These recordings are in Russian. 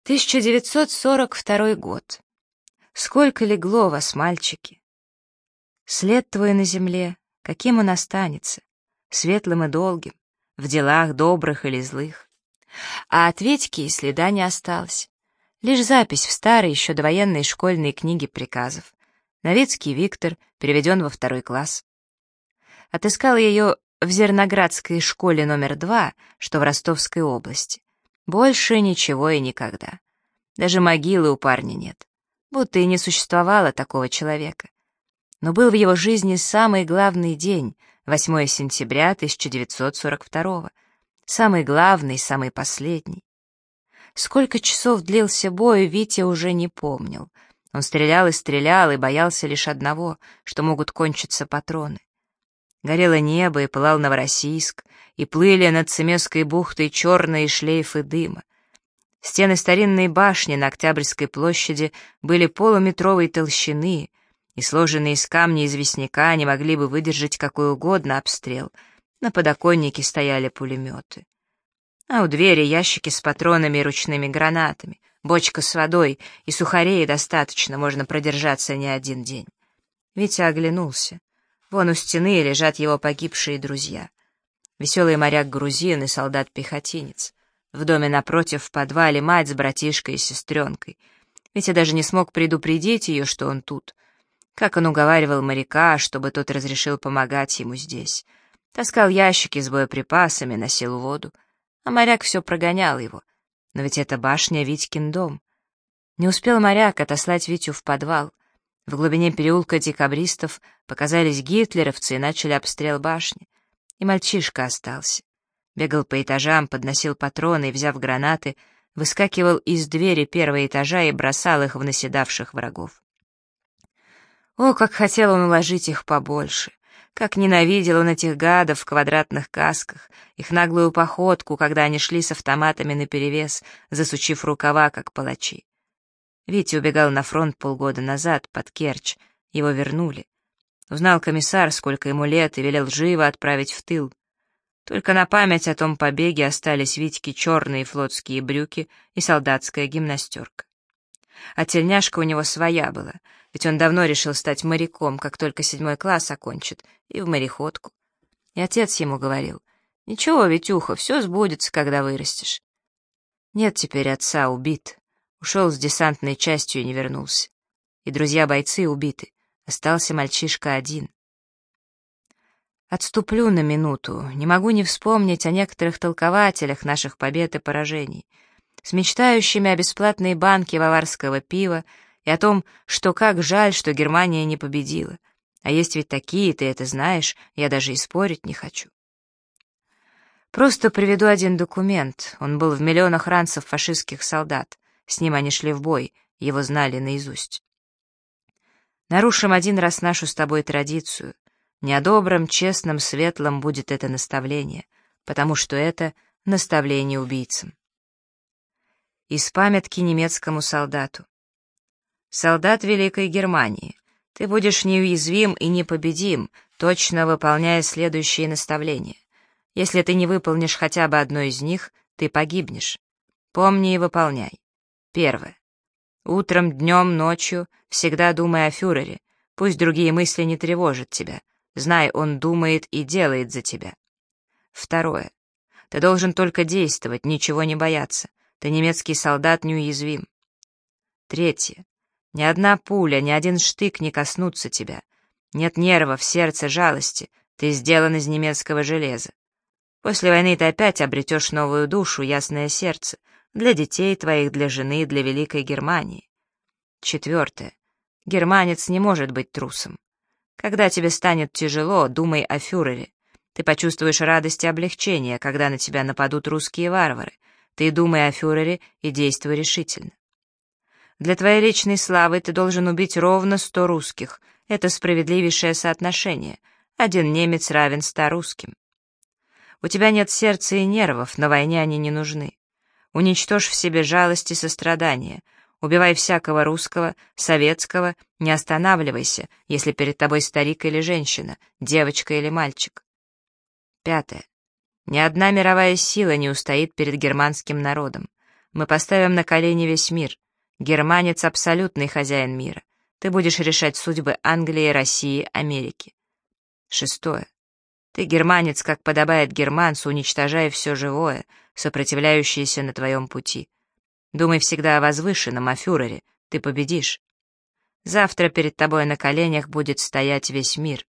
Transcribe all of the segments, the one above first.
1942 год. Сколько легло вас, мальчики? След твой на земле, каким он останется, светлым и долгим, в делах добрых или злых. А от Витьки и следа не осталось. Лишь запись в старой еще довоенной школьной книге приказов. Новицкий Виктор, переведен во 2 класс. Отыскал ее в Зерноградской школе номер 2, что в Ростовской области. Больше ничего и никогда. Даже могилы у парня нет. Будто и не существовало такого человека. Но был в его жизни самый главный день, 8 сентября 1942. Самый главный, самый последний. Сколько часов длился бой, Витя уже не помнил. Он стрелял и боялся лишь одного, что могут кончиться патроны. Горело небо, и пылал Новороссийск, и плыли над Цемесской бухтой черные шлейфы дыма. Стены старинной башни на Октябрьской площади были полуметровой толщины, и сложенные из камня известняка не могли бы выдержать какой угодно обстрел. На подоконнике стояли пулеметы. А у двери ящики с патронами и ручными гранатами, бочка с водой, и сухарей достаточно, можно продержаться не один день. Витя оглянулся. Вон у стены лежат его погибшие друзья. Веселый моряк-грузин и солдат-пехотинец. В доме напротив в подвале мать с братишкой и сестренкой. Витя даже не смог предупредить ее, что он тут. Как он уговаривал моряка, чтобы тот разрешил помогать ему здесь. Таскал ящики с боеприпасами, носил воду. А моряк все прогонял его. Но ведь это башня Витькин дом. Не успел моряк отослать Витю в подвал. В глубине переулка декабристов показались гитлеровцы и начали обстрел башни. И мальчишка остался. Бегал по этажам, подносил патроны и, взяв гранаты, выскакивал из двери 1-го этажа и бросал их в наседавших врагов. О, как хотел он уложить их побольше! Как ненавидел он этих гадов в квадратных касках, их наглую походку, когда они шли с автоматами наперевес, засучив рукава, как палачи. Витя убегал на фронт полгода назад, под Керчь. Его вернули. Узнал комиссар, сколько ему лет, и велел живо отправить в тыл. Только на память о том побеге остались Витьке черные флотские брюки и солдатская гимнастерка. А тельняшка у него своя была, ведь он давно решил стать моряком, как только 7 класс окончит, и в мореходку. И отец ему говорил: «Ничего, Витюха, все сбудется, когда вырастешь». Нет теперь отца, убит. Ушел с десантной частью и не вернулся. И друзья-бойцы убиты. Остался мальчишка один. Отступлю на минуту. Не могу не вспомнить о некоторых толкователях наших побед и поражений, с мечтающими о бесплатной банке баварского пива и о том, что как жаль, что Германия не победила. А есть ведь такие, ты это знаешь, я даже и спорить не хочу. Просто приведу один документ. Он был в миллионах ранцев фашистских солдат. С ним они шли в бой, его знали наизусть. Нарушим один раз нашу с тобой традицию. Не о добром, честном, светлом будет это наставление, потому что это наставление убийцам. Из памятки немецкому солдату. Солдат Великой Германии, ты будешь неуязвим и непобедим, точно выполняя следующие наставления. Если ты не выполнишь хотя бы одно из них, ты погибнешь. Помни и выполняй. 1. Утром, днем, ночью всегда думай о фюрере. Пусть другие мысли не тревожат тебя. Знай, он думает и делает за тебя. 2. Ты должен только действовать, ничего не бояться. Ты немецкий солдат неуязвим. 3. Ни одна пуля, ни один штык не коснутся тебя. Нет нервов, сердца, жалости. Ты сделан из немецкого железа. После войны ты опять обретешь новую душу, ясное сердце. Для детей твоих, для жены, для Великой Германии. 4. Германец не может быть трусом. Когда тебе станет тяжело, думай о фюрере. Ты почувствуешь радость и облегчение, когда на тебя нападут русские варвары. Ты думай о фюрере и действуй решительно. Для твоей личной славы ты должен убить ровно 100 русских. Это справедливейшее соотношение. 1 немец равен 100 русским. У тебя нет сердца и нервов, на войне они не нужны. Уничтожь в себе жалость и сострадание. Убивай всякого русского, советского, не останавливайся, если перед тобой старик или женщина, девочка или мальчик. 5. Ни одна мировая сила не устоит перед германским народом. Мы поставим на колени весь мир. Германец — абсолютный хозяин мира. Ты будешь решать судьбы Англии, России, Америки. 6. Ты германец, как подобает германцу, уничтожая все живое, сопротивляющееся на твоем пути. Думай всегда о возвышенном, о фюрере. Ты победишь. Завтра перед тобой на коленях будет стоять весь мир.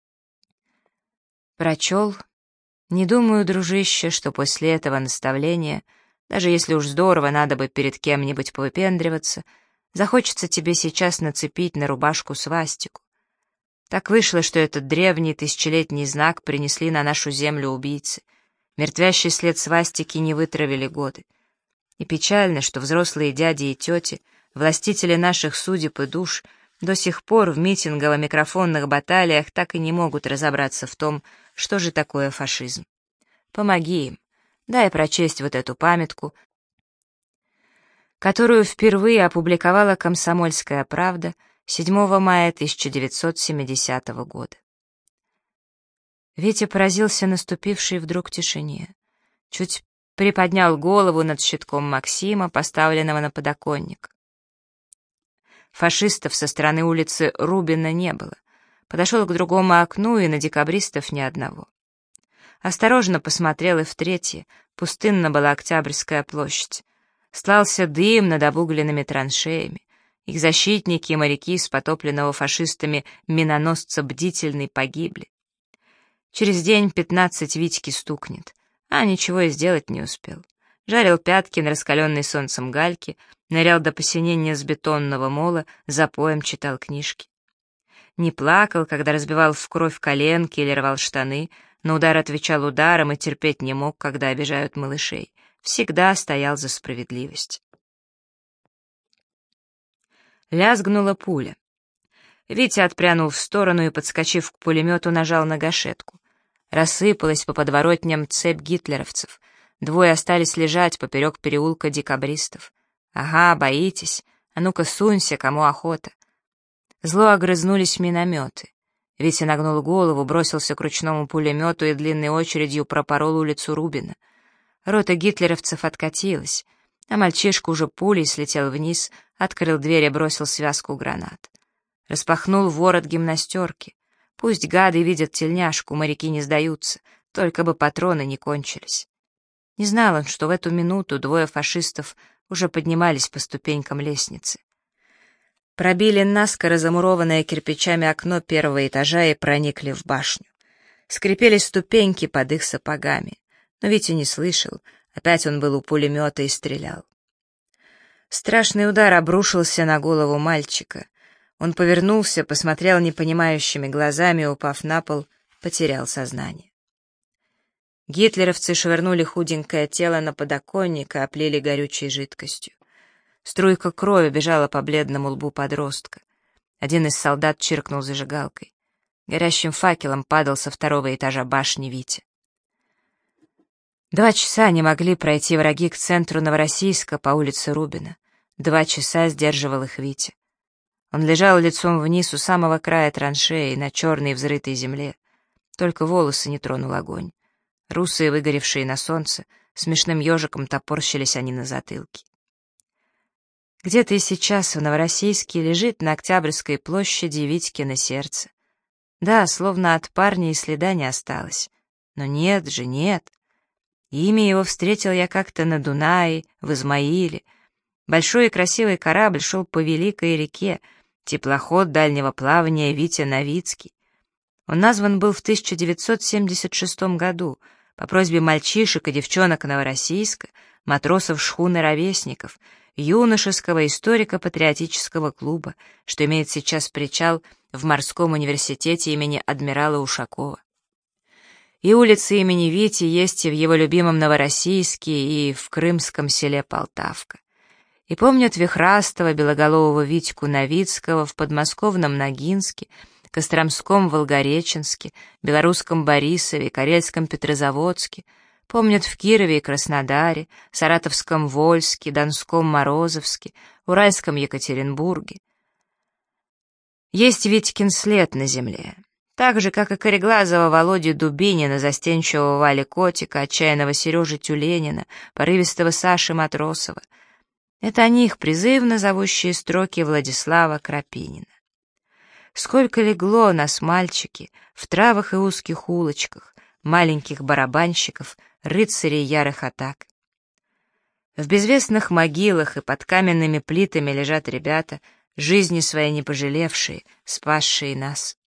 Прочел. Не думаю, дружище, что после этого наставления, даже если уж здорово надо бы перед кем-нибудь повыпендриваться, захочется тебе сейчас нацепить на рубашку свастику. Так вышло, что этот древний тысячелетний знак принесли на нашу землю убийцы. Мертвящий след свастики не вытравили годы. И печально, что взрослые дяди и тети, властители наших судеб и душ, до сих пор в митингово-микрофонных баталиях так и не могут разобраться в том, что же такое фашизм. Помоги им, дай прочесть вот эту памятку, которую впервые опубликовала «Комсомольская правда» 7 мая 1970 года. Витя поразился наступившей вдруг тишине. Чуть приподнял голову над щитком Максима, поставленного на подоконник. Фашистов со стороны улицы Рубина не было. Подошел к другому окну, и на декабристов ни одного. Осторожно посмотрел и в третье. Пустынна была Октябрьская площадь. Слался дым над обугленными траншеями. Их защитники и моряки с потопленного фашистами миноносца «Бдительный» погибли. Через день 15 Витьки стукнет, а ничего и сделать не успел. Жарил пятки на раскаленной солнцем гальке, нырял до посинения с бетонного мола, запоем читал книжки. Не плакал, когда разбивал в кровь коленки или рвал штаны, на удар отвечал ударом и терпеть не мог, когда обижают малышей. Всегда стоял за справедливость. Лязгнула пуля. Витя отпрянул в сторону и, подскочив к пулемету, нажал на гашетку. Рассыпалась по подворотням цепь гитлеровцев. Двое остались лежать поперек переулка декабристов. «Ага, боитесь? А ну-ка сунься, кому охота!» Зло огрызнулись минометы. Витя нагнул голову, бросился к ручному пулемету и длинной очередью пропорол улицу Рубина. Рота гитлеровцев откатилась, а мальчишка уже пулей слетел вниз, открыл дверь и бросил связку гранат. Распахнул ворот гимнастерки. Пусть гады видят тельняшку, моряки не сдаются, только бы патроны не кончились. Не знал он, что в эту минуту двое фашистов уже поднимались по ступенькам лестницы. Пробили наскоро замурованное кирпичами окно первого этажа и проникли в башню. Скрипели ступеньки под их сапогами, но Витя не слышал, опять он был у пулемета и стрелял. Страшный удар обрушился на голову мальчика. Он повернулся, посмотрел непонимающими глазами, упав на пол, потерял сознание. Гитлеровцы швырнули худенькое тело на подоконник и облили горючей жидкостью. Струйка крови бежала по бледному лбу подростка. Один из солдат чиркнул зажигалкой. Горящим факелом падал со второго этажа башни Витя. 2 часа не могли пройти враги к центру Новороссийска по улице Рубина. 2 часа сдерживал их Витя. Он лежал лицом вниз у самого края траншеи на черной взрытой земле. Только волосы не тронул огонь. Русые, выгоревшие на солнце, смешным ежиком топорщились они на затылке. Где-то и сейчас в Новороссийске лежит на Октябрьской площади Витькино сердце. Да, словно от парня и следа не осталось. Но нет же, нет. Имя его встретил я как-то на Дунае, в Измаиле. Большой и красивый корабль шел по великой реке, теплоход дальнего плавания Витя Новицкий. Он назван был в 1976 году по просьбе мальчишек и девчонок Новороссийска, матросов шхуны ровесников, юношеского историко-патриотического клуба, что имеет сейчас причал в Морском университете имени адмирала Ушакова. И улицы имени Вити есть и в его любимом Новороссийске, и в крымском селе Полтавка. И помнят вихрастого белоголового Витьку Новицкого в подмосковном Ногинске, Костромском Волгореченске, белорусском Борисове, карельском Петрозаводске, помнят в Кирове и Краснодаре, Саратовском Вольске, Донском Морозовске, Уральском Екатеринбурге. Есть Витькин след на земле. Так же, как и кореглазого Володю Дубинина, застенчивого Вали Котика, отчаянного Сережи Тюленина, порывистого Саши Матросова. Это о них призывно зовущие строки Владислава Крапинина. Сколько легло нас, мальчики, в травах и узких улочках, маленьких барабанщиков, рыцарей ярых атак. В безвестных могилах и под каменными плитами лежат ребята, жизни своей не пожалевшие, спасшие нас.